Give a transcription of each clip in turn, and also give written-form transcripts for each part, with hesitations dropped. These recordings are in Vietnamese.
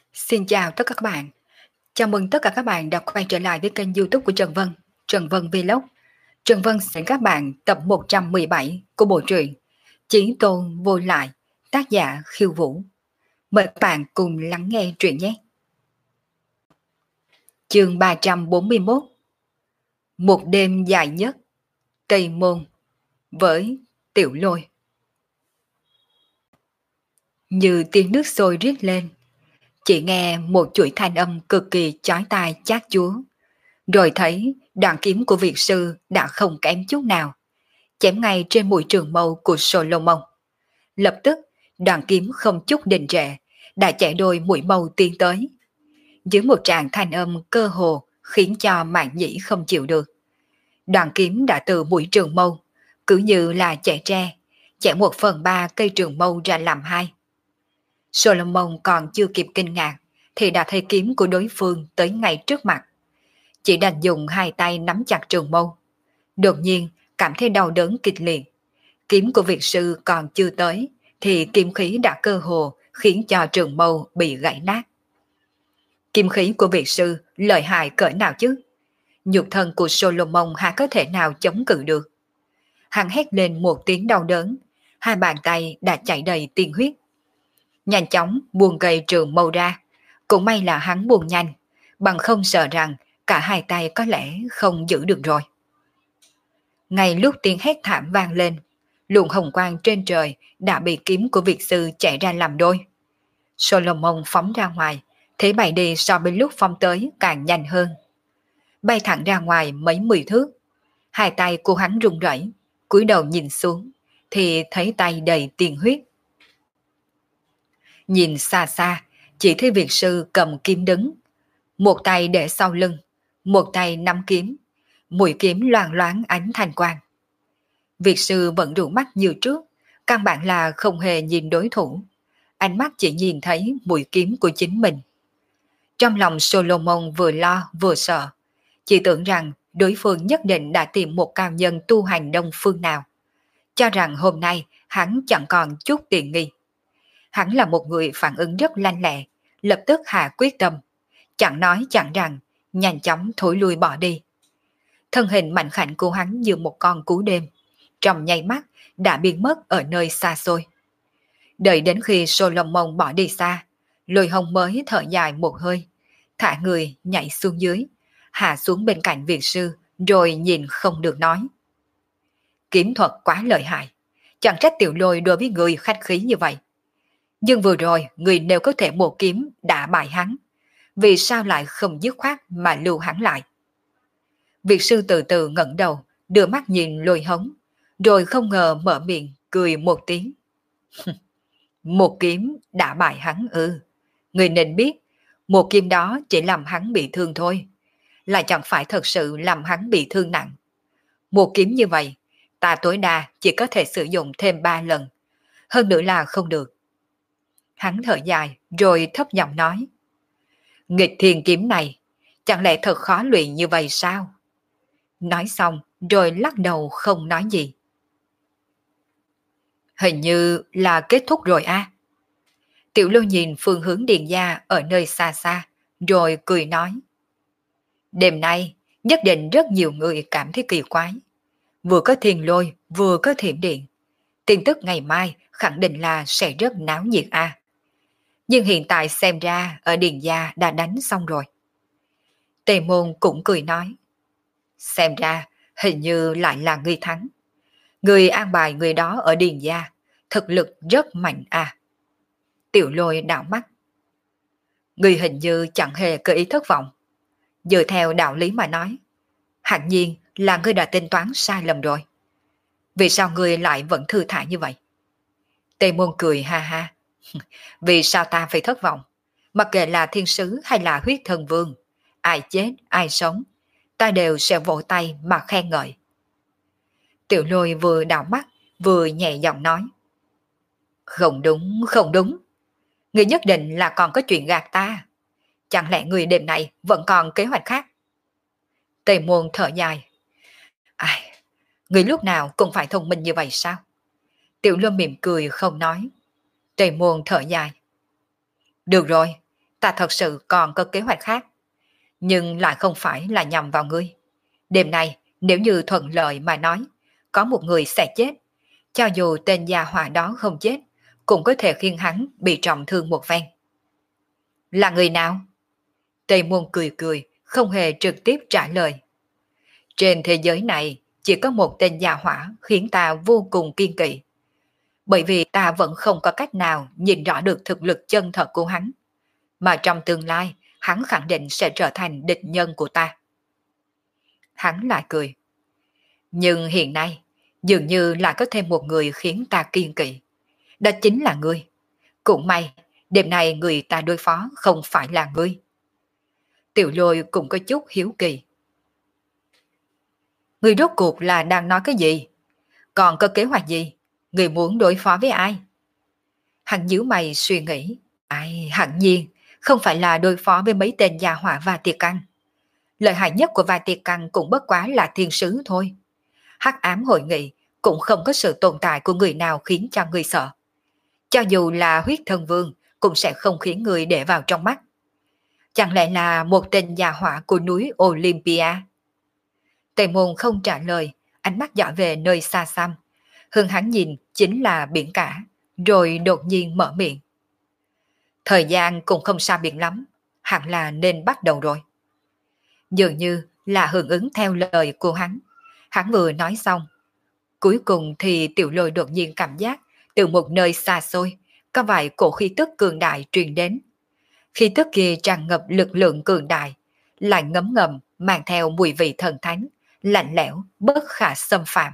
Xin chào tất cả các bạn. Chào mừng tất cả các bạn đã quay trở lại với kênh YouTube của Trần Vân, Trần Vân Vlog. Trần Vân sẽ các bạn tập 117 của bộ truyện Chí Tôn Vô Lại, tác giả Khiêu Vũ. Mời các bạn cùng lắng nghe truyện nhé. Chương 341. Một đêm dài nhất, Tây Môn với Tiểu Lôi. Như tiếng nước sôi riết lên, chỉ nghe một chuỗi thanh âm cực kỳ chói tai chát chúa. Rồi thấy đoạn kiếm của Việt sư đã không kém chút nào, chém ngay trên mũi trường mâu của Solomon. Lập tức, đoạn kiếm không chút đình trệ, đã chạy đôi mũi mâu tiến tới. Dưới một tràng thanh âm cơ hồ khiến cho Mạn Nhĩ không chịu được. Đoạn kiếm đã từ mũi trường mâu, cứ như là chạy tre, chạy 1/3 cây trường mâu ra làm hai. Solomon còn chưa kịp kinh ngạc, thì đã thấy kiếm của đối phương tới ngay trước mặt. Chỉ đành dùng hai tay nắm chặt trường mâu. Đột nhiên cảm thấy đau đớn kịch liệt. Kiếm của Việt sư còn chưa tới thì kiếm khí đã cơ hồ khiến cho trường mâu bị gãy nát. Kiếm khí của Việt sư lợi hại cỡ nào chứ? Nhục thân của Solomon há có thể nào chống cự được? Hắn hét lên một tiếng đau đớn, hai bàn tay đã chảy đầy tiên huyết. Nhanh chóng buông cây trường mâu ra, cũng may là hắn buông nhanh, bằng không sợ rằng cả hai tay có lẽ không giữ được rồi. Ngay lúc tiếng hét thảm vang lên, luồng hồng quang trên trời đã bị kiếm của Việt sư chạy ra làm đôi. Solomon phóng ra ngoài, thế bay đi so với lúc phóng tới càng nhanh hơn. Bay thẳng ra ngoài mấy 10 thước, hai tay của hắn run rẩy, cúi đầu nhìn xuống, thì thấy tay đầy tiền huyết. Nhìn xa xa, chỉ thấy Việt sư cầm kiếm đứng, một tay để sau lưng, một tay nắm kiếm, mũi kiếm loang loáng ánh thanh quang. Việt sư vẫn rủ mắt như trước, căn bản là không hề nhìn đối thủ, ánh mắt chỉ nhìn thấy mũi kiếm của chính mình. Trong lòng Solomon vừa lo vừa sợ, chỉ tưởng rằng đối phương nhất định đã tìm một cao nhân tu hành đông phương nào, cho rằng hôm nay hắn chẳng còn chút tiện nghi. Hắn là một người phản ứng rất lanh lẹ, lập tức hạ quyết tâm, chẳng nói chẳng rằng, nhanh chóng thối lui bỏ đi. Thân hình mạnh khảnh của hắn như một con cú đêm, trong nháy mắt đã biến mất ở nơi xa xôi. Đợi đến khi Solomon bỏ đi xa, Lôi Hồng mới thở dài một hơi, thả người nhảy xuống dưới, hạ xuống bên cạnh Việt sư, rồi nhìn không được nói. Kiếm thuật quá lợi hại, chẳng trách Tiểu Lôi đối với người khách khí như vậy. Nhưng vừa rồi người nếu có thể một kiếm đã bại hắn, vì sao lại không dứt khoát mà lưu hắn lại? Việt sư từ từ ngẩng đầu, đưa mắt nhìn Lôi Hống, rồi không ngờ mở miệng cười một tiếng. Một kiếm đã bại hắn ư? Người nên biết, một kiếm đó chỉ làm hắn bị thương thôi, lại chẳng phải thật sự làm hắn bị thương nặng. Một kiếm như vậy, ta tối đa chỉ có thể sử dụng thêm 3 lần, hơn nữa là không được. Hắn thở dài rồi thấp giọng nói. Nghịch thiên kiếm này, chẳng lẽ thật khó luyện như vậy sao? Nói xong rồi lắc đầu không nói gì. Hình như là kết thúc rồi a. Tiểu Lưu nhìn phương hướng Điền gia ở nơi xa xa, rồi cười nói. Đêm nay nhất định rất nhiều người cảm thấy kỳ quái. Vừa có thiên lôi, vừa có thiểm điện. Tin tức ngày mai khẳng định là sẽ rất náo nhiệt a. Nhưng hiện tại xem ra ở Điền gia đã đánh xong rồi. Tề Môn cũng cười nói. Xem ra hình như lại là ngươi thắng. Người an bài người đó ở Điền gia, thực lực rất mạnh à. Tiểu Lôi đảo mắt. Người hình như chẳng hề có ý thất vọng. Dựa theo đạo lý mà nói, hẳn nhiên là ngươi đã tính toán sai lầm rồi. Vì sao ngươi lại vẫn thư thả như vậy? Tề Môn cười ha ha. Vì sao ta phải thất vọng? Mặc kệ là thiên sứ hay là huyết thần vương, ai chết ai sống, ta đều sẽ vỗ tay mà khen ngợi. Tiểu Lôi vừa đảo mắt vừa nhẹ giọng nói. Không đúng, không đúng. Người nhất định là còn có chuyện gạt ta. Chẳng lẽ người đêm nay vẫn còn kế hoạch khác? Tề Môn thở dài. Ai, người lúc nào cũng phải thông minh như vậy sao? Tiểu Lâm mỉm cười không nói. Tề Môn thở dài. Được rồi, ta thật sự còn có kế hoạch khác, nhưng lại không phải là nhằm vào ngươi. Đêm nay, nếu như thuận lợi mà nói, có một người sẽ chết, cho dù tên gia hỏa đó không chết, cũng có thể khiến hắn bị trọng thương một phen. Là người nào? Tây Môn cười cười, không hề trực tiếp trả lời. Trên thế giới này, chỉ có một tên gia hỏa khiến ta vô cùng kiên kỵ. Bởi vì ta vẫn không có cách nào nhìn rõ được thực lực chân thật của hắn. Mà trong tương lai, hắn khẳng định sẽ trở thành địch nhân của ta. Hắn lại cười. Nhưng hiện nay, dường như lại có thêm một người khiến ta kiên kỵ. Đó chính là ngươi. Cũng may, đêm nay người ta đối phó không phải là ngươi. Tiểu Lôi cũng có chút hiếu kỳ. Ngươi rốt cuộc là đang nói cái gì? Còn có kế hoạch gì? Ngươi muốn đối phó với ai? Hắn nhíu mày suy nghĩ. Ai, hẳn nhiên, không phải là đối phó với mấy tên gia hỏa và tiệt căn. Lợi hại nhất của vài tiệt căn cũng bất quá là thiên sứ thôi. Hắc ám hội nghị cũng không có sự tồn tại của người nào khiến cho người sợ. Cho dù là huyết thân vương cũng sẽ không khiến người để vào trong mắt. Chẳng lẽ là một tên gia hỏa của núi Olympia? Tề Môn không trả lời, ánh mắt dõi về nơi xa xăm. Hướng hắn nhìn chính là biển cả, rồi đột nhiên mở miệng. Thời gian cũng không xa biệt lắm, hẳn là nên bắt đầu rồi. Dường như là hưởng ứng theo lời của hắn. Hắn vừa nói xong. Cuối cùng thì Tiểu Lôi đột nhiên cảm giác từ một nơi xa xôi, có vài cổ khí tức cường đại truyền đến. Khí tức kia tràn ngập lực lượng cường đại, lại ngấm ngầm mang theo mùi vị thần thánh, lạnh lẽo, bất khả xâm phạm.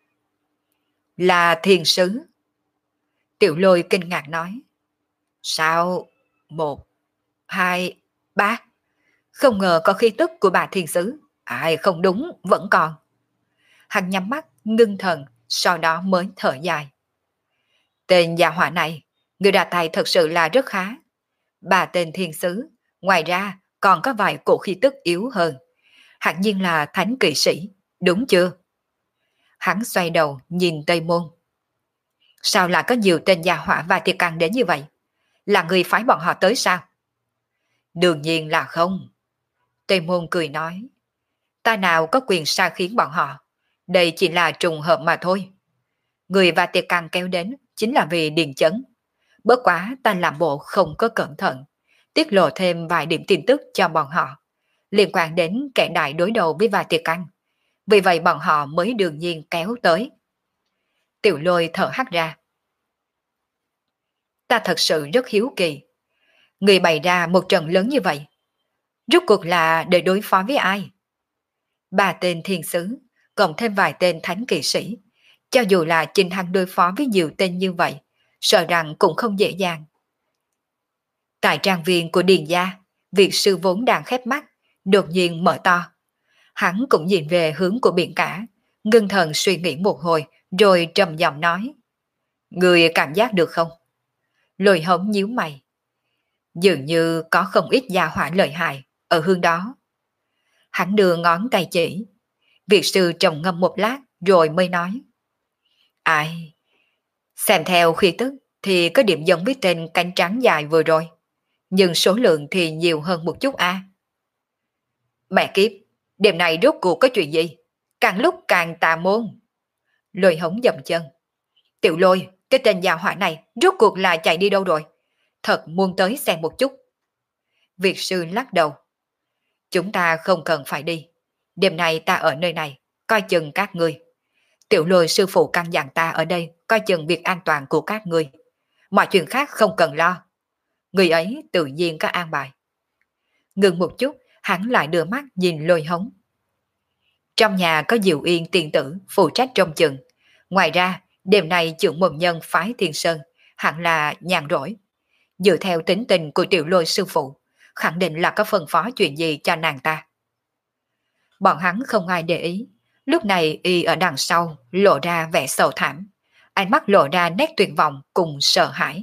Là thiên sứ. Tiểu Lôi kinh ngạc nói. Sao? 1, 2, 3. Không ngờ có khí tức của bà thiên sứ. Ai không đúng, vẫn còn. Hắn nhắm mắt, ngưng thần, sau đó mới thở dài. Tên gia hỏa này, người đà tài thật sự là rất khá. Bà tên thiên sứ, ngoài ra còn có vài cổ khí tức yếu hơn. Hẳn nhiên là thánh kỵ sĩ, đúng chưa? Hắn xoay đầu nhìn Tây Môn. Sao lại có nhiều tên gia hỏa và tiệt căn đến như vậy? Là người phái bọn họ tới sao? Đương nhiên là không. Tây Môn cười nói. Ta nào có quyền sai khiến bọn họ. Đây chỉ là trùng hợp mà thôi. Người và tiệt căn kéo đến chính là vì điền chấn. Bất quá ta làm bộ không có cẩn thận, tiết lộ thêm vài điểm tin tức cho bọn họ, liên quan đến kẻ đại đối đầu với vài tiệt căn. Vì vậy bọn họ mới đương nhiên kéo tới. Tiểu Lôi thở hắt ra. Ta thật sự rất hiếu kỳ. Người bày ra một trận lớn như vậy, rốt cuộc là để đối phó với ai? Ba tên thiên sứ, cộng thêm vài tên thánh kỵ sĩ. Cho dù là trình hắn đối phó với nhiều tên như vậy, sợ rằng cũng không dễ dàng. Tại trang viên của Điền gia, Việt sư vốn đang khép mắt, đột nhiên mở to. Hắn cũng nhìn về hướng của biển cả, ngưng thần suy nghĩ một hồi, rồi trầm giọng nói. Người cảm giác được không? Lôi Hống nhíu mày. Dường như có không ít gia hỏa lợi hại ở hướng đó. Hắn đưa ngón tay chỉ. Việt sư trầm ngâm một lát rồi mới nói. Ai? Xem theo khí tức thì có điểm giống với tên cánh trắng dài vừa rồi. Nhưng số lượng thì nhiều hơn một chút a. Mẹ kiếp, đêm nay rốt cuộc có chuyện gì? Càng lúc càng tà môn. Lôi Hống dậm chân. Tiểu Lôi, cái tên già hỏa này rốt cuộc là chạy đi đâu rồi? Thật muốn tới xem một chút. Việt sư lắc đầu. Chúng ta không cần phải đi. Đêm nay ta ở nơi này, coi chừng các ngươi. Tiểu Lôi sư phụ căn dặn ta ở đây coi chừng việc an toàn của các ngươi. Mọi chuyện khác không cần lo. Người ấy tự nhiên có an bài. Ngừng một chút, hắn lại đưa mắt nhìn Lôi Hống. Trong nhà có Diệu Yên tiên tử phụ trách trông chừng. Ngoài ra, đêm nay trưởng môn nhân phái Thiên Sơn hẳn là nhàn rỗi. Dựa theo tính tình của Tiểu Lôi sư phụ, khẳng định là có phân phó chuyện gì cho nàng ta. Bọn hắn không ai để ý. Lúc này y ở đằng sau lộ ra vẻ sầu thảm, ánh mắt lộ ra nét tuyệt vọng cùng sợ hãi.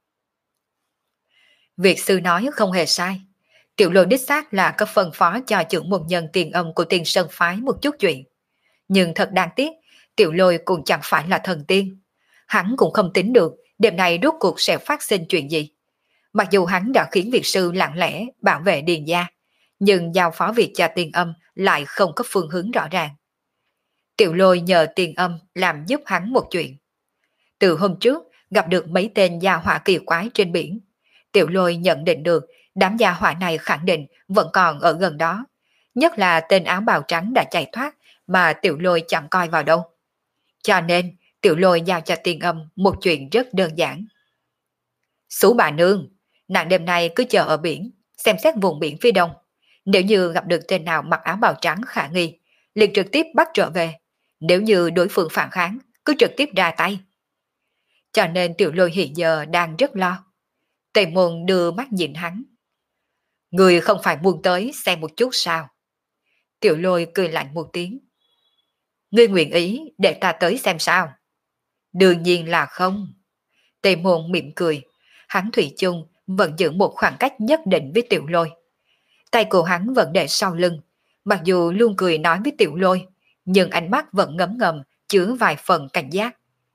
Việt sư nói không hề sai. Tiểu Lôi đích xác là có phân phó cho trưởng môn nhân tiền âm của Tiên Sơn phái một chút chuyện. Nhưng thật đáng tiếc, Tiểu Lôi cũng chẳng phải là thần tiên. Hắn cũng không tính được đêm nay rốt cuộc sẽ phát sinh chuyện gì. Mặc dù hắn đã khiến Việt sư lặng lẽ bảo vệ Điền gia, nhưng giao phó việc cho Tiền Âm lại không có phương hướng rõ ràng. Tiểu Lôi nhờ Tiền Âm làm giúp hắn một chuyện. Từ hôm trước gặp được mấy tên gia hỏa kỳ quái trên biển, Tiểu Lôi nhận định được đám gia hỏa này khẳng định vẫn còn ở gần đó, nhất là tên áo bào trắng đã chạy thoát mà Tiểu Lôi chẳng coi vào đâu. Cho nên Tiểu Lôi giao cho Tiền Âm một chuyện rất đơn giản. Sú bà nương, nàng đêm nay cứ chờ ở biển, xem xét vùng biển phía đông. Nếu như gặp được tên nào mặc áo bào trắng khả nghi, liền trực tiếp bắt trở về. Nếu như đối phương phản kháng, cứ trực tiếp ra tay. Cho nên Tiểu Lôi hiện giờ đang rất lo. Tề Môn đưa mắt nhìn hắn. Người không phải muốn tới xem một chút sao? Tiểu Lôi cười lạnh một tiếng. Ngươi nguyện ý để ta tới xem sao? Đương nhiên là không. Tề Môn mỉm cười. Hắn thủy chung vẫn giữ một khoảng cách nhất định với Tiểu Lôi. Tay của hắn vẫn để sau lưng. Mặc dù luôn cười nói với Tiểu Lôi, nhưng ánh mắt vẫn ngấm ngầm, chứa vài phần cảnh giác.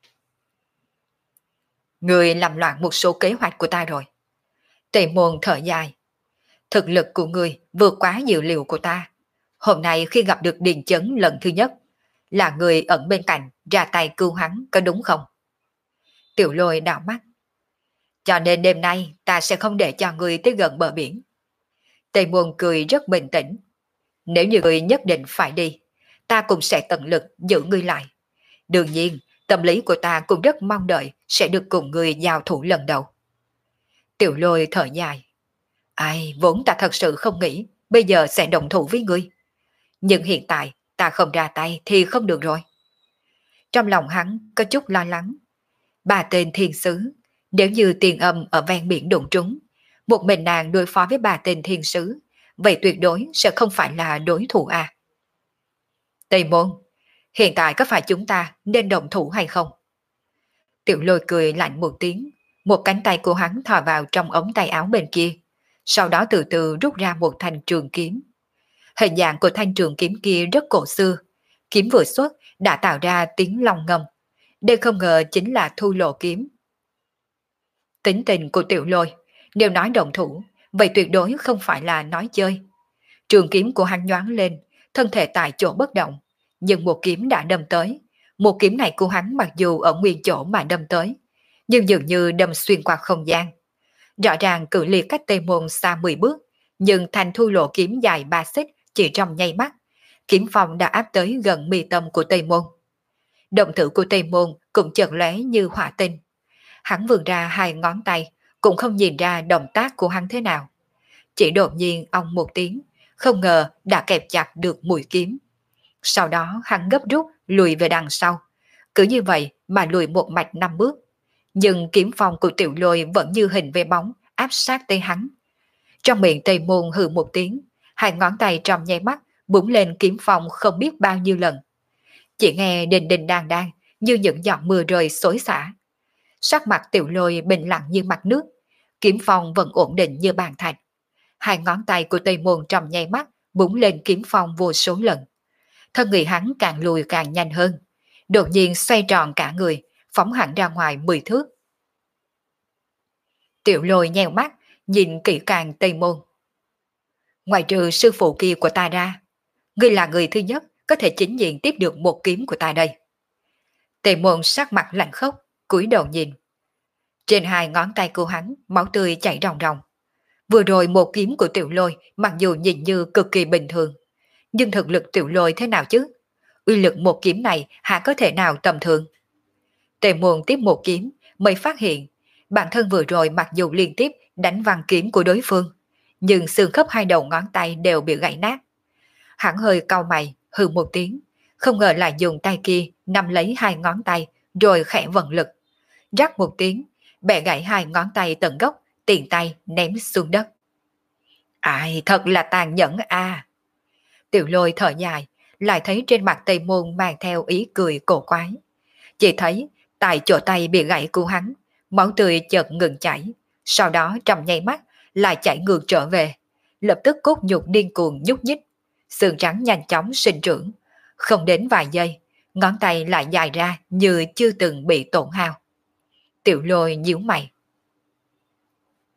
Người làm loạn một số kế hoạch của ta rồi. Tề Môn thở dài. Thực lực của người vượt quá dự liệu của ta. Hôm nay khi gặp được Điền Chấn lần thứ nhất, là người ẩn bên cạnh ra tay cứu hắn, có đúng không? Tiểu Lôi đảo mắt. Cho nên đêm nay ta sẽ không để cho người tới gần bờ biển. Tề Môn cười rất bình tĩnh. Nếu như người nhất định phải đi, ta cũng sẽ tận lực giữ ngươi lại. Đương nhiên, tâm lý của ta cũng rất mong đợi sẽ được cùng người giao thủ lần đầu. Tiểu Lôi thở dài. Ai, vốn ta thật sự không nghĩ bây giờ sẽ đồng thủ với ngươi. Nhưng hiện tại ta không ra tay thì không được rồi. Trong lòng hắn có chút lo lắng. Ba tên thiên sứ, nếu như Tiền Âm ở ven biển đụng trúng, một mình nàng đối phó với ba tên thiên sứ, vậy tuyệt đối sẽ không phải là đối thủ à. Tây Môn, hiện tại có phải chúng ta nên đồng thủ hay không? Tiểu Lôi cười lạnh một tiếng, một cánh tay của hắn thò vào trong ống tay áo bên kia, sau đó từ từ rút ra một thanh trường kiếm. Hình dạng của thanh trường kiếm kia rất cổ xưa, kiếm vừa xuất đã tạo ra tiếng long ngâm. Đây không ngờ chính là Thu Lộ kiếm. Tính tình của Tiểu Lôi, nếu nói đồng thủ, vậy tuyệt đối không phải là nói chơi. Trường kiếm của hắn nhoáng lên, thân thể tại chỗ bất động, nhưng một kiếm đã đâm tới. Một kiếm này của hắn mặc dù ở nguyên chỗ mà đâm tới, nhưng dường như đâm xuyên qua không gian. Rõ ràng cự ly cách Tây Môn xa 10 bước, nhưng thanh Thu Lộ kiếm dài 3 xích chỉ trong nháy mắt, kiếm phong đã áp tới gần mi tâm của Tây Môn. Động tử của Tây Môn cũng chợt lóe như hỏa tinh. Hắn vươn ra hai ngón tay, cũng không nhìn ra động tác của hắn thế nào. Chỉ đột nhiên ong một tiếng, không ngờ đã kẹp chặt được mũi kiếm. Sau đó hắn gấp rút lùi về đằng sau. Cứ như vậy mà lùi một mạch 5 bước. Nhưng kiếm phong của Tiểu Lôi vẫn như hình ve bóng áp sát tới hắn. Trong miệng Tây Môn hừ một tiếng, hai ngón tay trong nháy mắt búng lên kiếm phong không biết bao nhiêu lần. Chỉ nghe đình đình đàn đan như những giọt mưa rơi xối xả. Sắc mặt Tiểu Lôi bình lặng như mặt nước, kiếm phong vẫn ổn định như bàn thạch. Hai ngón tay của Tây Môn trong nháy mắt búng lên kiếm phong vô số lần. Thân người hắn càng lùi càng nhanh hơn, đột nhiên xoay tròn cả người, phóng hẳn ra ngoài 10 thước. Tiểu Lôi nheo mắt, nhìn kỹ càng Tây Môn. Ngoài trừ sư phụ kia của ta ra, ngươi là người thứ nhất có thể chính diện tiếp được một kiếm của ta đây. Tây Môn sắc mặt lạnh khốc, cúi đầu nhìn. Trên hai ngón tay của hắn, máu tươi chảy ròng ròng. Vừa rồi một kiếm của Tiểu Lôi mặc dù nhìn như cực kỳ bình thường, nhưng thực lực Tiểu Lôi thế nào chứ? Uy lực một kiếm này hả có thể nào tầm thường? Tề Môn tiếp một kiếm mới phát hiện bản thân vừa rồi mặc dù liên tiếp đánh văng kiếm của đối phương, nhưng xương khớp hai đầu ngón tay đều bị gãy nát. Hắn hơi cau mày, hừ một tiếng, không ngờ lại dùng tay kia nắm lấy hai ngón tay rồi khẽ vận lực. Rắc một tiếng, bẻ gãy hai ngón tay tận gốc, tiền tay ném xuống đất. Ai, thật là tàn nhẫn à! Tiểu Lôi thở dài, lại thấy trên mặt Tây Môn mang theo ý cười cổ quái. Chỉ thấy tại chỗ tay bị gãy của hắn, máu tươi chợt ngừng chảy, sau đó trong nháy mắt lại chảy ngược trở về, lập tức cốt nhục điên cuồng nhúc nhích, xương trắng nhanh chóng sinh trưởng, không đến vài giây, ngón tay lại dài ra như chưa từng bị tổn hao. Tiểu Lôi nhíu mày.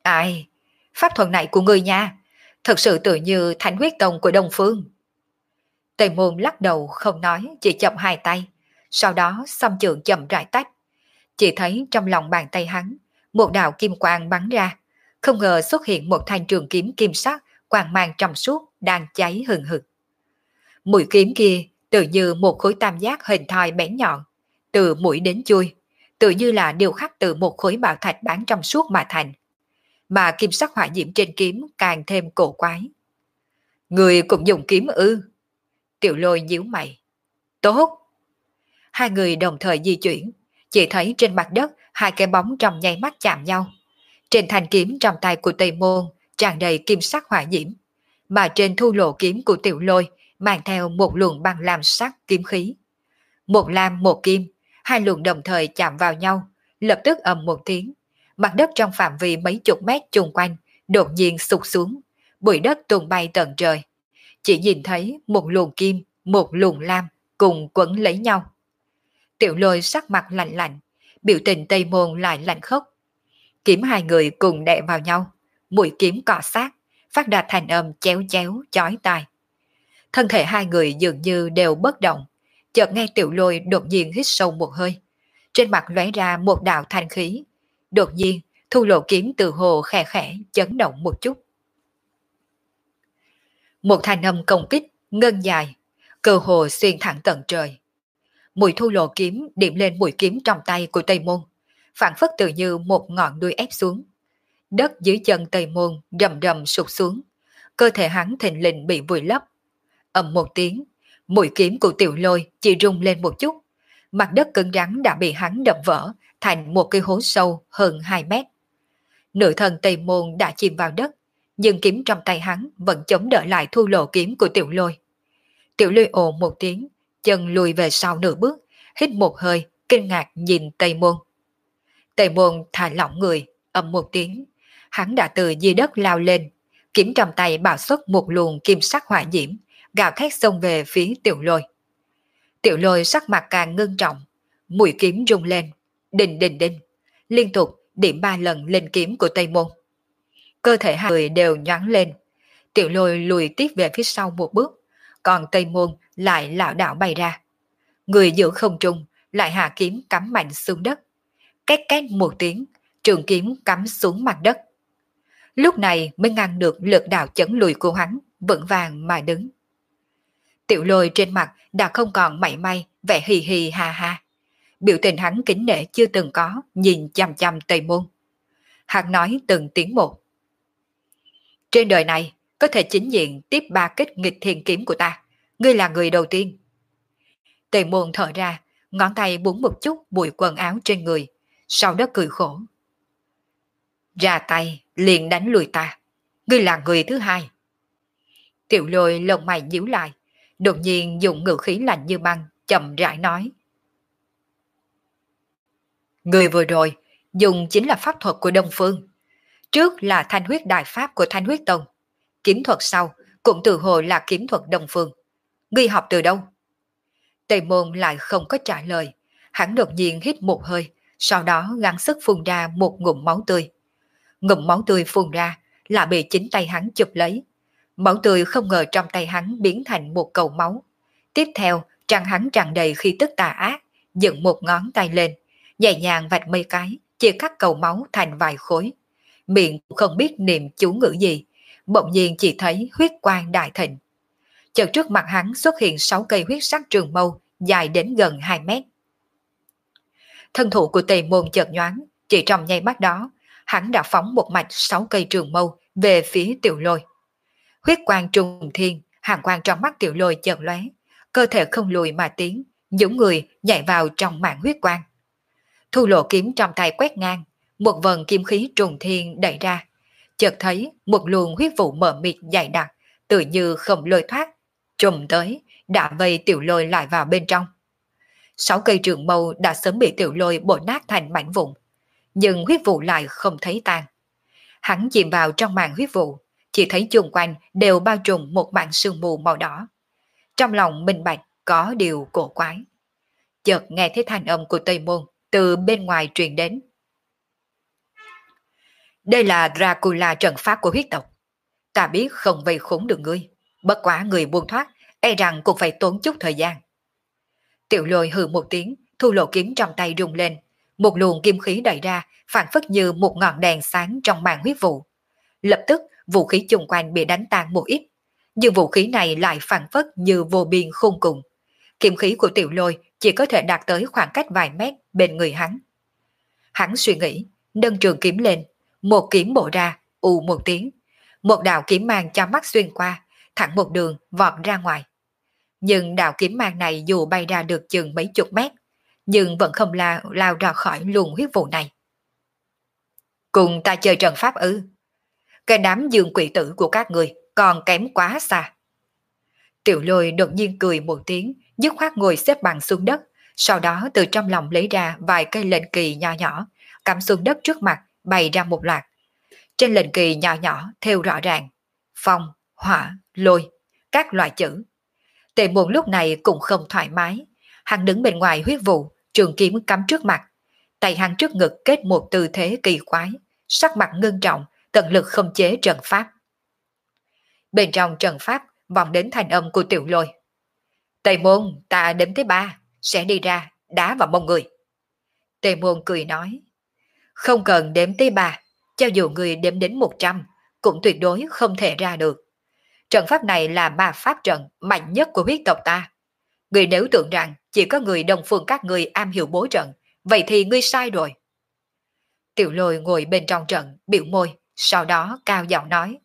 Ai? Pháp thuật này của ngươi nha, thật sự tự như Thánh huyết tông của Đông Phương. Tề Môn lắc đầu không nói, chỉ chậm hai tay. Sau đó song trường chậm rãi tách. Chỉ thấy trong lòng bàn tay hắn, một đạo kim quang bắn ra. Không ngờ xuất hiện một thanh trường kiếm kim sắc, quang mang trong suốt, đang cháy hừng hực. Mũi kiếm kia tự như một khối tam giác hình thoi bén nhọn, từ mũi đến chui, tự như là điêu khắc từ một khối bảo thạch bán trong suốt mà thành. Mà kim sắc hỏa diễm trên kiếm càng thêm cổ quái. Người cũng dùng kiếm ư? Tiểu Lôi nhíu mày. Tốt! Hai người đồng thời di chuyển, chỉ thấy trên mặt đất hai cái bóng trong nháy mắt chạm nhau. Trên thanh kiếm trong tay của Tây Môn tràn đầy kim sắc hỏa diễm, mà trên thu lộ kiếm của Tiểu Lôi mang theo một luồng băng lam sắc kiếm khí. Một lam một kim, hai luồng đồng thời chạm vào nhau, lập tức ầm một tiếng. Mặt đất trong phạm vi mấy chục mét chung quanh đột nhiên sụt xuống, bụi đất tung bay tận trời. Chỉ nhìn thấy một luồng kim, một luồng lam cùng quấn lấy nhau. Tiểu Lôi sắc mặt lạnh lạnh, biểu tình Tây Môn lại lạnh khốc. Kiếm hai người cùng đè vào nhau, mũi kiếm cọ sát, phát ra thành âm chéo chéo chói tai. Thân thể hai người dường như đều bất động, chợt nghe Tiểu Lôi đột nhiên hít sâu một hơi, trên mặt lóe ra một đạo thanh khí. Đột nhiên, thu lộ kiếm từ hồ khẽ khẽ chấn động một chút. Một thanh âm công kích ngân dài, cơ hồ xuyên thẳng tận trời. Mũi thu lộ kiếm điểm lên mũi kiếm trong tay của Tây Môn, phản phất tự như một ngọn đuôi ép xuống. Đất dưới chân Tây Môn rầm rầm sụt xuống, cơ thể hắn thình lình bị vùi lấp. Ầm một tiếng, mũi kiếm của Tiểu Lôi chỉ rung lên một chút, mặt đất cứng rắn đã bị hắn đập vỡ thành một cái hố sâu hơn 2 mét. Nửa thân Tây Môn đã chìm vào đất, nhưng kiếm trong tay hắn vẫn chống đỡ lại thu lộ kiếm của Tiểu Lôi. Tiểu Lôi ồ một tiếng, chân lùi về sau nửa bước, hít một hơi, kinh ngạc nhìn Tây Môn. Tây Môn thả lỏng người, ầm một tiếng, hắn đã từ dưới đất lao lên, kiếm trong tay bạo xuất một luồng kim sắc hỏa diễm, gào thét xông về phía Tiểu Lôi. Tiểu Lôi sắc mặt càng ngưng trọng, mũi kiếm rung lên, đinh đinh đinh, liên tục điểm 3 lần lên kiếm của Tây Môn. Cơ thể hai người đều nhoáng lên, Tiểu Lôi lùi tiếp về phía sau một bước, còn Tây Môn lại lảo đảo bay ra. Người giữ không trung lại hạ kiếm cắm mạnh xuống đất. Két két một tiếng, trường kiếm cắm xuống mặt đất. Lúc này mới ngăn được lực đạo chấn lùi của hắn, vững vàng mà đứng. Tiểu Lôi trên mặt đã không còn mảy may vẻ hì hì ha ha. Biểu tình hắn kính nể chưa từng có, nhìn chằm chằm Tây Môn. Hắn nói từng tiếng một. Trên đời này, có thể chính diện tiếp 3 kích nghịch thiên kiếm của ta. Ngươi là người đầu tiên. Tây Môn thở ra, ngón tay búng một chút bụi quần áo trên người, sau đó cười khổ. Ra tay, liền đánh lùi ta. Ngươi là người thứ hai. Tiểu Lôi lông mày nhíu lại, đột nhiên dùng ngữ khí lạnh như băng, chậm rãi nói. Người vừa rồi, dùng chính là pháp thuật của Đông Phương. Trước là thanh huyết đại pháp của Thanh huyết tông. Kiếm thuật sau, cũng từ hồi là kiếm thuật Đông Phương. Ngươi học từ đâu? Tây Môn lại không có trả lời. Hắn đột nhiên hít một hơi, sau đó gắng sức phun ra một ngụm máu tươi. Ngụm máu tươi phun ra là bị chính tay hắn chụp lấy. Máu tươi không ngờ trong tay hắn biến thành một cầu máu. Tiếp theo, trăng hắn tràn đầy khí tức tà ác, dựng một ngón tay lên, nhẹ nhàng vạch mấy cái, chia cắt cầu máu thành vài khối. Miệng không biết niệm chú ngữ gì, bỗng nhiên chỉ thấy huyết quang đại thịnh. Chợt trước mặt hắn xuất hiện 6 cây huyết sắc trường mâu dài đến gần 2 mét. Thân thủ của Tề Môn chợt nhoáng, chỉ trong nháy mắt đó, hắn đã phóng một mạch 6 cây trường mâu về phía Tiểu Lôi. Huyết quang trùng thiên, hàn quang trong mắt Tiểu Lôi chợt lóe, cơ thể không lùi mà tiến, dũng người nhảy vào trong màn huyết quang. Thu lộ kiếm trong tay quét ngang, một vần kim khí trùng thiên đẩy ra, chợt thấy một luồng huyết vụ mờ mịt dày đặc, tự như không lôi thoát, trùm tới, đã vây Tiểu Lôi lại vào bên trong. 6 cây trường mâu đã sớm bị Tiểu Lôi bổ nát thành mảnh vụn, nhưng huyết vụ lại không thấy tan. Hắn chìm vào trong màn huyết vụ, chỉ thấy chung quanh đều bao trùm một màn sương mù màu đỏ. Trong lòng minh bạch có điều cổ quái. Chợt nghe thấy thanh âm của Tây Môn từ bên ngoài truyền đến. Đây là Dracula trận pháp của huyết tộc. Ta biết không vây khốn được ngươi. Bất quá người buông thoát, e rằng cũng phải tốn chút thời gian. Tiểu Lôi hừ một tiếng, thu lộ kiếm trong tay rung lên. Một luồng kim khí đẩy ra, phản phất như một ngọn đèn sáng trong màn huyết vụ. Lập tức, vũ khí chung quanh bị đánh tan một ít. Nhưng vũ khí này lại phản phất như vô biên khôn cùng. Kiếm khí của Tiểu Lôi chỉ có thể đạt tới khoảng cách vài mét bên người hắn. Hắn suy nghĩ, nâng trường kiếm lên, một kiếm bổ ra, ù một tiếng. Một đạo kiếm mang cho mắt xuyên qua, thẳng một đường vọt ra ngoài. Nhưng đạo kiếm mang này dù bay ra được chừng mấy chục mét, nhưng vẫn không lao ra khỏi luồng huyết vụ này. Cùng ta chơi trận pháp ư? Cái đám dương quỷ tử của các người còn kém quá xa. Tiểu Lôi đột nhiên cười một tiếng, dứt khoát ngồi xếp bằng xuống đất, sau đó từ trong lòng lấy ra vài cây lệnh kỳ nhỏ nhỏ, cắm xuống đất trước mặt, bày ra một loạt. Trên lệnh kỳ nhỏ nhỏ thêu rõ ràng phong, hỏa, lôi, các loại chữ. Tề Môn lúc này cũng không thoải mái, hắn đứng bên ngoài huyết vụ, trường kiếm cắm trước mặt, tay hắn trước ngực kết một tư thế kỳ quái, sắc mặt ngưng trọng, tận lực không chế trận pháp. Bên trong trận pháp vọng đến thanh âm của Tiểu Lôi. Tề Môn, ta đếm tới 3, sẽ đi ra, đá vào mông người. Tề Môn cười nói, không cần đếm tới 3, cho dù người đếm đến 100, cũng tuyệt đối không thể ra được. Trận pháp này là ma pháp trận mạnh nhất của huyết tộc ta. Người nếu tưởng rằng chỉ có người đồng phương các người am hiểu bố trận, vậy thì ngươi sai rồi. Tiểu Lôi ngồi bên trong trận, biểu môi, sau đó cao giọng nói.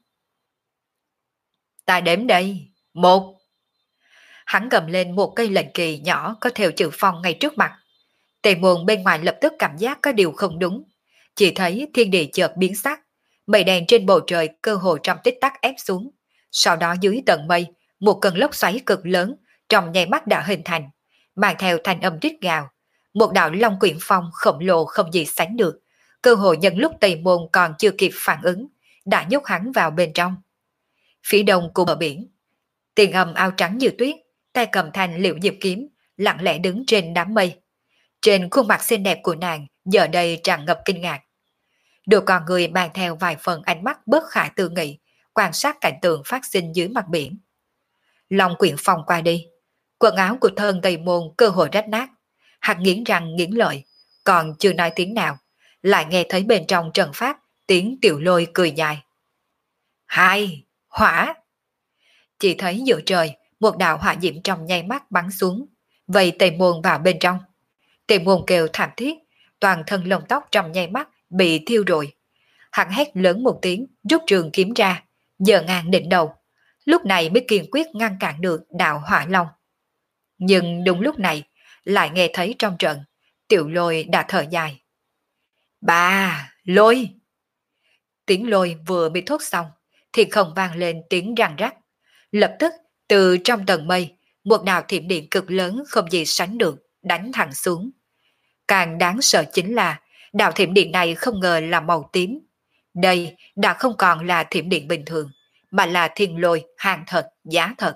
Ta đếm đây, 1. Hắn cầm lên một cây lệnh kỳ nhỏ có theo chữ phong ngay trước mặt. Tề Môn bên ngoài lập tức cảm giác có điều không đúng. Chỉ thấy thiên địa chợt biến sắc, mây đen trên bầu trời cơ hồ trong tích tắc ép xuống. Sau đó dưới tầng mây, một cơn lốc xoáy cực lớn trong nháy mắt đã hình thành, mang theo thanh âm rít gào. Một đạo long quyển phong khổng lồ không gì sánh được, cơ hội nhân lúc Tề Môn còn chưa kịp phản ứng, đã nhốt hắn vào bên trong. Phía đông của bờ biển, Tiền Âm áo trắng như tuyết, tay cầm thanh liễu diệp kiếm, lặng lẽ đứng trên đám mây. Trên khuôn mặt xinh đẹp của nàng giờ đây tràn ngập kinh ngạc. Đôi con người mang theo vài phần ánh mắt bất khả tư nghị, quan sát cảnh tượng phát sinh dưới mặt biển. Long quyển phong qua đi, quần áo của Thân Tây Môn cơ hội rách nát. Hắn nghiến răng nghiến lợi, còn chưa nói tiếng nào, lại nghe thấy bên trong trận pháp tiếng Tiểu Lôi cười dài. 2, hỏa. Chỉ thấy giữa trời, một đạo hỏa diễm trong nháy mắt bắn xuống, vậy Tề Môn vào bên trong. Tề Môn kêu thảm thiết, toàn thân lông tóc trong nháy mắt bị thiêu rụi. Hắn hét lớn một tiếng, rút trường kiếm ra, giơ ngang đỉnh đầu. Lúc này mới kiên quyết ngăn cản được đạo hỏa long. Nhưng đúng lúc này, lại nghe thấy trong trận, Tiểu Lôi đã thở dài. Bà, Lôi! Tiếng Lôi vừa bị thốt xong, thì không vang lên tiếng răng rắc. Lập tức, từ trong tầng mây, một đạo thiểm điện cực lớn không gì sánh được, đánh thẳng xuống. Càng đáng sợ chính là, đạo thiểm điện này không ngờ là màu tím. Đây đã không còn là thiểm điện bình thường, mà là thiên lôi, hàng thật, giá thật.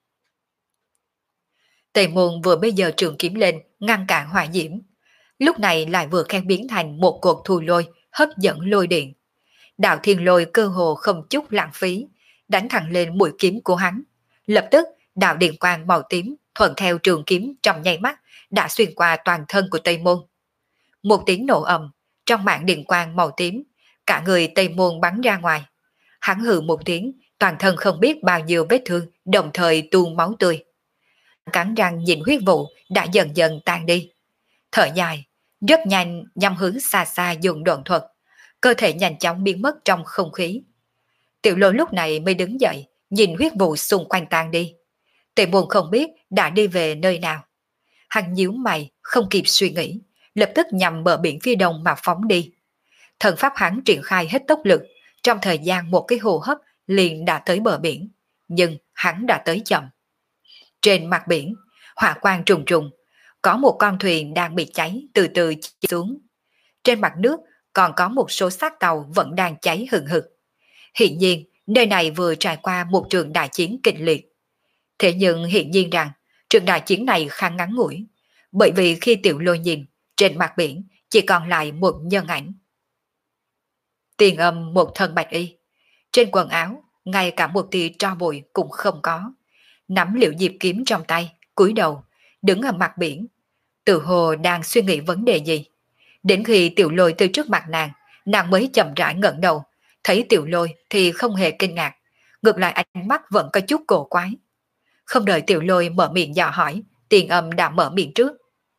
Tề Môn vừa bây giờ trường kiếm lên, ngăn cản hỏa diễm. Lúc này lại vừa khen biến thành một cột thù lôi, hấp dẫn lôi điện. Đạo thiên lôi cơ hồ không chút lãng phí, đánh thẳng lên mũi kiếm của hắn. Lập tức, đạo điện quang màu tím thuận theo trường kiếm trong nháy mắt đã xuyên qua toàn thân của Tây Môn. Một tiếng nổ ầm, trong mảng điện quang màu tím, cả người Tây Môn bắn ra ngoài. Hắn hừ một tiếng, toàn thân không biết bao nhiêu vết thương, đồng thời tuôn máu tươi. Cắn răng nhìn huyết vụ đã dần dần tan đi. Thở dài, rất nhanh nhắm hướng xa xa dùng độn thuật, cơ thể nhanh chóng biến mất trong không khí. Tiểu Lôi lúc này mới đứng dậy, nhìn huyết vụ xung quanh tan đi. Tề Môn không biết đã đi về nơi nào. Hắn nhíu mày, không kịp suy nghĩ, lập tức nhằm bờ biển phía đông mà phóng đi. Thần pháp hắn triển khai hết tốc lực, trong thời gian một cái hô hấp liền đã tới bờ biển, nhưng hắn đã tới chậm. Trên mặt biển, hỏa quang trùng trùng, có một con thuyền đang bị cháy từ từ chìm xuống. Trên mặt nước còn có một số xác tàu vẫn đang cháy hừng hực. Hiện nhiên, nơi này vừa trải qua một trường đại chiến kịch liệt. Thế nhưng hiện nhiên rằng, trường đại chiến này khá ngắn ngủi, bởi vì khi Tiểu Lôi nhìn, trên mặt biển chỉ còn lại một nhân ảnh. Tiền Âm một thân bạch y, trên quần áo ngay cả một tia tro bụi cũng không có, nắm liễu diệp kiếm trong tay, cúi đầu, đứng ở mặt biển, tự hồ đang suy nghĩ vấn đề gì. Đến khi Tiểu Lôi từ trước mặt nàng mới chậm rãi ngẩng đầu, thấy Tiểu Lôi thì không hề kinh ngạc, ngược lại ánh mắt vẫn có chút cổ quái. Không đợi Tiểu Lôi mở miệng dò hỏi, Tiền Âm đã mở miệng trước.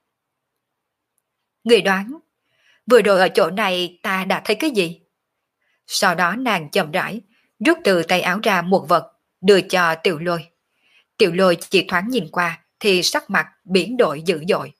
Người đoán, vừa rồi ở chỗ này ta đã thấy cái gì? Sau đó nàng chậm rãi, rút từ tay áo ra một vật, đưa cho Tiểu Lôi. Tiểu Lôi chỉ thoáng nhìn qua thì sắc mặt biến đổi dữ dội.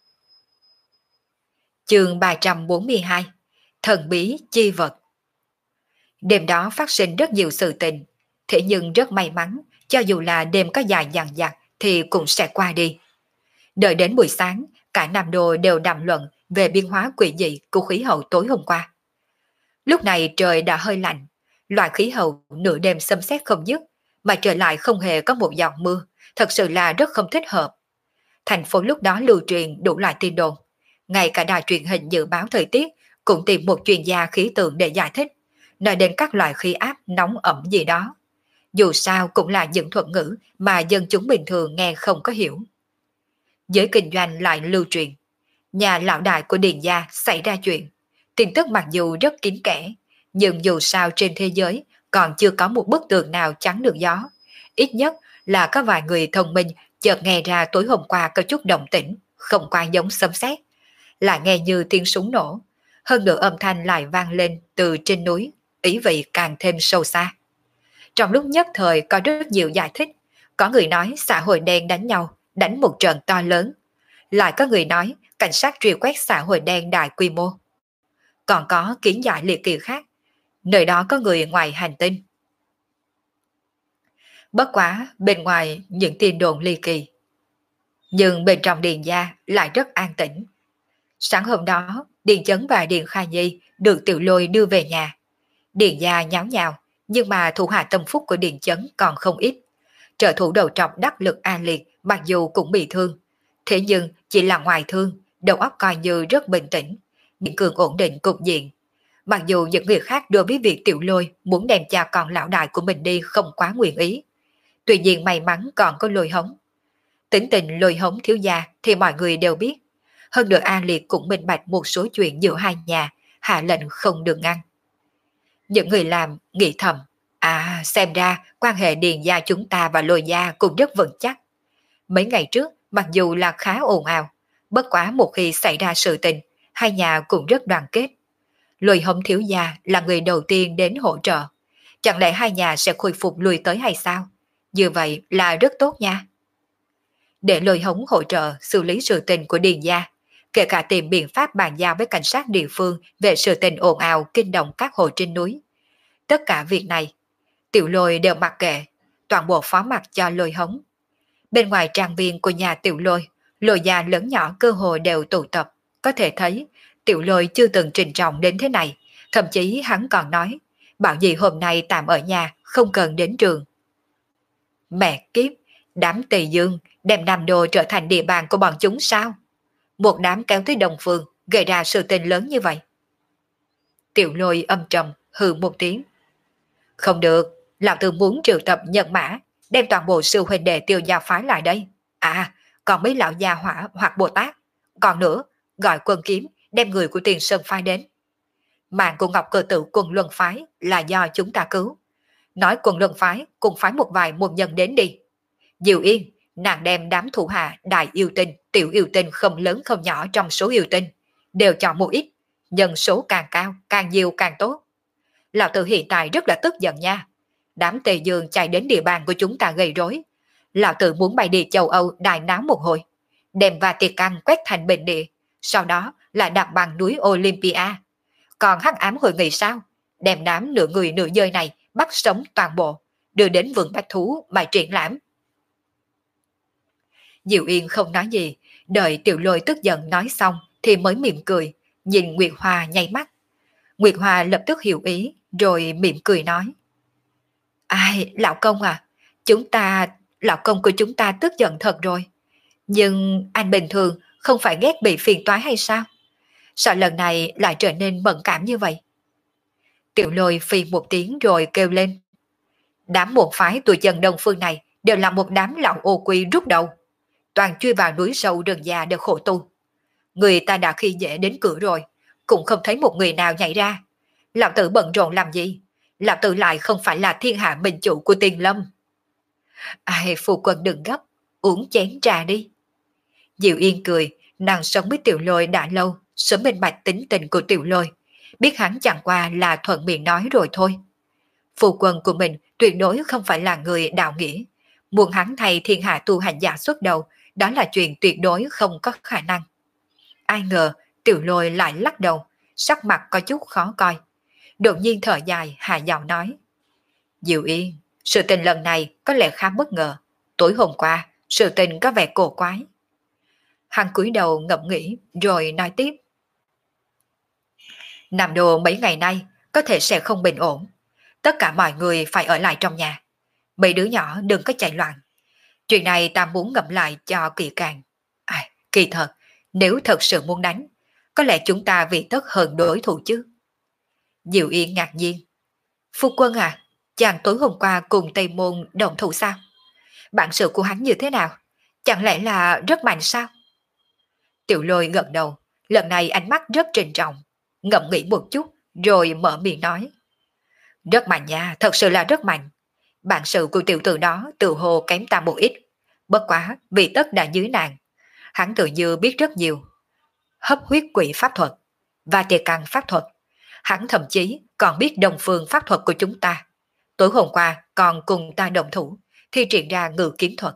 Chương 342, Thần bí chi vật. Đêm đó phát sinh rất nhiều sự tình, thế nhưng rất may mắn, cho dù là đêm có dài dằng dặc thì cũng sẽ qua đi. Đợi đến buổi sáng, cả Nam Đô đều đàm luận về biến hóa quỷ dị của khí hậu tối hôm qua. Lúc này trời đã hơi lạnh, loại khí hậu nửa đêm xâm xét không dứt, mà trời lại không hề có một giọt mưa, thật sự là rất không thích hợp. Thành phố lúc đó lưu truyền đủ loại tin đồn, ngay cả đài truyền hình dự báo thời tiết cũng tìm một chuyên gia khí tượng để giải thích, nói đến các loại khí áp nóng ẩm gì đó. Dù sao cũng là những thuật ngữ mà dân chúng bình thường nghe không có hiểu. Giới kinh doanh lại lưu truyền, nhà lão đại của Điền gia xảy ra chuyện. Tin tức mặc dù rất kín kẽ, nhưng dù sao trên thế giới còn chưa có một bức tường nào chắn được gió. Ít nhất là có vài người thông minh chợt nghe ra tối hôm qua có chút động tĩnh, không qua giống sấm sét, lại nghe như tiếng súng nổ. Hơn nữa âm thanh lại vang lên từ trên núi, ý vị càng thêm sâu xa. Trong lúc nhất thời có rất nhiều giải thích, có người nói xã hội đen đánh nhau, đánh một trận to lớn. Lại có người nói cảnh sát truy quét xã hội đen đại quy mô. Còn có kiến giải liệt kỳ khác, nơi đó có người ngoài hành tinh. Bất quá bên ngoài những tin đồn ly kỳ, nhưng bên trong Điền gia lại rất an tĩnh. Sáng hôm đó, Điền Chấn và Điền Kha Nhi được Tiểu Lôi đưa về nhà. Điền gia nháo nhào, nhưng mà thủ hạ tâm phúc của Điền Chấn còn không ít. Trợ thủ đầu trọc đắc lực An Liệt mặc dù cũng bị thương, thế nhưng chỉ là ngoài thương, đầu óc coi như rất bình tĩnh, miễn cường ổn định cục diện. Mặc dù những người khác đối với việc Tiểu Lôi muốn đem cha con lão đại của mình đi không quá nguyện ý. Tuy nhiên may mắn còn có Lôi Hống. Tính tình Lôi Hống thiếu gia thì mọi người đều biết. Hơn nữa An Liệt cũng minh bạch một số chuyện giữa hai nhà, hạ lệnh không được ngăn. Những người làm nghĩ thầm, xem ra quan hệ Điền gia chúng ta và Lôi gia cũng rất vững chắc. Mấy ngày trước mặc dù là khá ồn ào, bất quá một khi xảy ra sự tình, hai nhà cũng rất đoàn kết. Lôi Hống thiếu gia là người đầu tiên đến hỗ trợ. Chẳng lẽ hai nhà sẽ khôi phục lùi tới hay sao? Như vậy là rất tốt nha. Để Lôi Hống hỗ trợ xử lý sự tình của Điền gia, kể cả tìm biện pháp bàn giao với cảnh sát địa phương về sự tình ồn ào kinh động các hộ trên núi. Tất cả việc này, Tiểu Lôi đều mặc kệ, toàn bộ phó mặc cho Lôi Hống. Bên ngoài trang viên của nhà Tiểu Lôi, Lôi gia lớn nhỏ cơ hồ đều tụ tập, có thể thấy Tiểu Lôi chưa từng trình trọng đến thế này, thậm chí hắn còn nói, bảo gì hôm nay tạm ở nhà, không cần đến trường. Mẹ kiếp, đám Tây Dương đem Nam Đô trở thành địa bàn của bọn chúng sao? Một đám kéo tới Đông Phương, gây ra sự tình lớn như vậy. Tiểu Lôi âm trầm, hừ một tiếng. Không được, lão tử muốn triệu tập nhân mã, đem toàn bộ sư huynh đệ Tiêu gia phái lại đây. Còn mấy lão gia hỏa hoặc Bồ Tát. Còn nữa, gọi quân kiếm, đem người của Tiền Sơn phái đến. Mạng của Ngọc Cơ Tự Quân Luân phái là do chúng ta cứu. Nói Quân Luân phái cùng phái một vài môn nhân đến đi. Diệu Yên, nàng đem đám thủ hạ đại yêu tinh, tiểu yêu tinh không lớn không nhỏ trong số yêu tinh, đều chọn một ít, nhân số càng cao, càng nhiều càng tốt. Lão tử hiện tại rất là tức giận nha. Đám Tề Dương chạy đến địa bàn của chúng ta gây rối. Lão tử muốn bay đi châu Âu đại náo một hồi, đem Vatican quét thành bình địa, sau đó là đặt bằng núi Olympia. Còn hắc ám hội nghị sao? Đem đám nửa người nửa dơi này bắt sống toàn bộ, đưa đến vườn bách thú mà triển lãm. Diệu Yên không nói gì, đợi Tiểu Lôi tức giận nói xong thì mới mỉm cười, nhìn Nguyệt Hoa nháy mắt. Nguyệt Hoa lập tức hiểu ý, rồi mỉm cười nói. Lão công à, lão công của chúng ta tức giận thật rồi. Nhưng anh bình thường không phải ghét bị phiền toái hay sao? Sao lần này lại trở nên mẫn cảm như vậy? Tiểu Lôi phi một tiếng rồi kêu lên. Đám môn phái tụi chân Đông Phương này đều là một đám lão ô quy rút đầu. Toàn chui vào núi sâu rừng già để khổ tu. Người ta đã khi dễ đến cửa rồi, cũng không thấy một người nào nhảy ra. Lão tử bận rộn làm gì? Lão tử lại không phải là thiên hạ minh chủ của Tiền Lâm. Ai, phu quân đừng gấp, uống chén trà đi. Diệu Yên cười, nàng sống với Tiểu Lôi đã lâu, sớm minh bạch tính tình của Tiểu Lôi, biết hắn chẳng qua là thuận miệng nói rồi thôi. Phu quân của mình tuyệt đối không phải là người đạo nghĩa, muốn hắn thay thiên hạ tu hành giả xuất đầu, đó là chuyện tuyệt đối không có khả năng. Ai ngờ Tiểu Lôi lại lắc đầu, sắc mặt có chút khó coi. Đột nhiên thở dài hạ giọng nói. Diệu Yên, sự tình lần này có lẽ khá bất ngờ. Tối hôm qua, sự tình có vẻ cổ quái. Hắn cúi đầu ngẫm nghĩ rồi nói tiếp. Nam Đô mấy ngày nay có thể sẽ không bình ổn. Tất cả mọi người phải ở lại trong nhà. Mấy đứa nhỏ đừng có chạy loạn. Chuyện này ta muốn ngẫm lại cho kỳ càng. Kỳ thật, nếu thật sự muốn đánh, có lẽ chúng ta vì tất hơn đối thủ chứ. Diệu Yên ngạc nhiên. Phu quân à, chàng tối hôm qua cùng Tây Môn đồng thủ sao? Bản sự của hắn như thế nào? Chẳng lẽ là rất mạnh sao? Tiểu Lôi gật đầu, lần này ánh mắt rất trịnh trọng, ngẫm nghĩ một chút rồi mở miệng nói. Rất mạnh nha, thật sự là rất mạnh. Bản sự của tiểu tử đó tự hồ kém ta một ít. Bất quá vì tất đã dưới nàng. Hắn tự như biết rất nhiều. Hấp huyết quỷ pháp thuật và tiệt căn pháp thuật. Hắn thậm chí còn biết đồng phương pháp thuật của chúng ta. Tối hôm qua còn cùng ta đồng thủ, thi triển ra ngự kiếm thuật.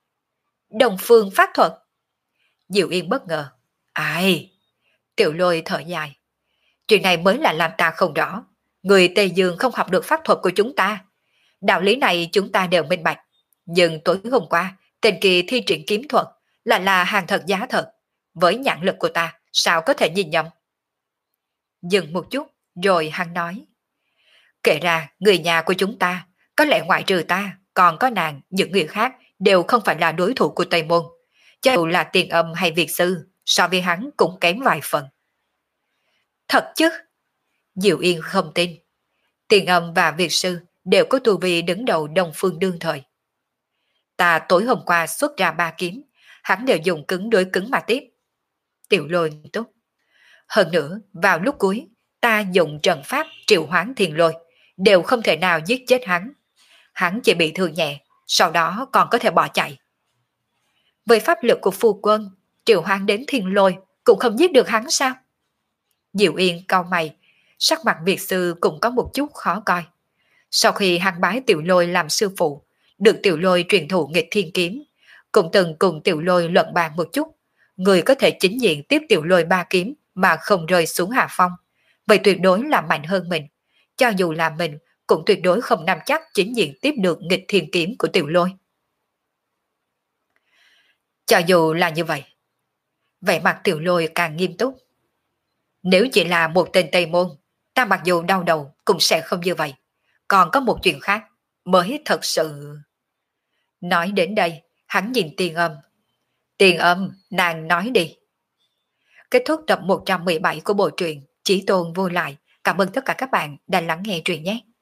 Đồng phương pháp thuật? Diệu Yên bất ngờ. Ai? Tiểu Lôi thở dài. Chuyện này mới là làm ta không rõ. Người Tây Dương không học được pháp thuật của chúng ta. Đạo lý này chúng ta đều minh bạch. Nhưng tối hôm qua, tên kỳ thi triển kiếm thuật là hàng thật giá thật. Với nhãn lực của ta, sao có thể nhìn nhầm? Dừng một chút, rồi hắn nói. Kể ra, người nhà của chúng ta, có lẽ ngoại trừ ta, còn có nàng, những người khác đều không phải là đối thủ của Tây Môn. Cho dù là Tiền Âm hay Việt Sư, so với hắn cũng kém vài phần. Thật chứ? Diệu Yên không tin. Tiền Âm và Việt Sư đều có tu vi đứng đầu Đông Phương đương thời. Ta tối hôm qua xuất ra 3 kiếm, hắn đều dùng cứng đối cứng mà tiếp. Tiểu Lôi tốt. Hơn nữa, vào lúc cuối, ta dùng trận pháp triệu hoán thiên lôi, đều không thể nào giết chết hắn. Hắn chỉ bị thương nhẹ, sau đó còn có thể bỏ chạy. Với pháp lực của phu quân, triệu hoán đến thiên lôi cũng không giết được hắn sao? Diệu Yên cau mày, sắc mặt Việt Sư cũng có một chút khó coi. Sau khi hắn bái Tiểu Lôi làm sư phụ, được Tiểu Lôi truyền thụ nghịch thiên kiếm, cũng từng cùng Tiểu Lôi luận bàn một chút, người có thể chính diện tiếp Tiểu Lôi 3 kiếm mà không rơi xuống hạ phong, vậy tuyệt đối là mạnh hơn mình. Cho dù là mình, cũng tuyệt đối không nắm chắc chính diện tiếp được nghịch thiên kiếm của Tiểu Lôi. Cho dù là như vậy, vẻ mặt Tiểu Lôi càng nghiêm túc. Nếu chỉ là một tên Tây Môn, ta mặc dù đau đầu cũng sẽ không như vậy. Còn có một chuyện khác, mới thật sự... Nói đến đây, hắn nhìn Tiền Âm. Tiền Âm, nàng nói đi. Kết thúc tập 117 của bộ truyện Chí Tôn Vô Lại. Cảm ơn tất cả các bạn đã lắng nghe truyện nhé.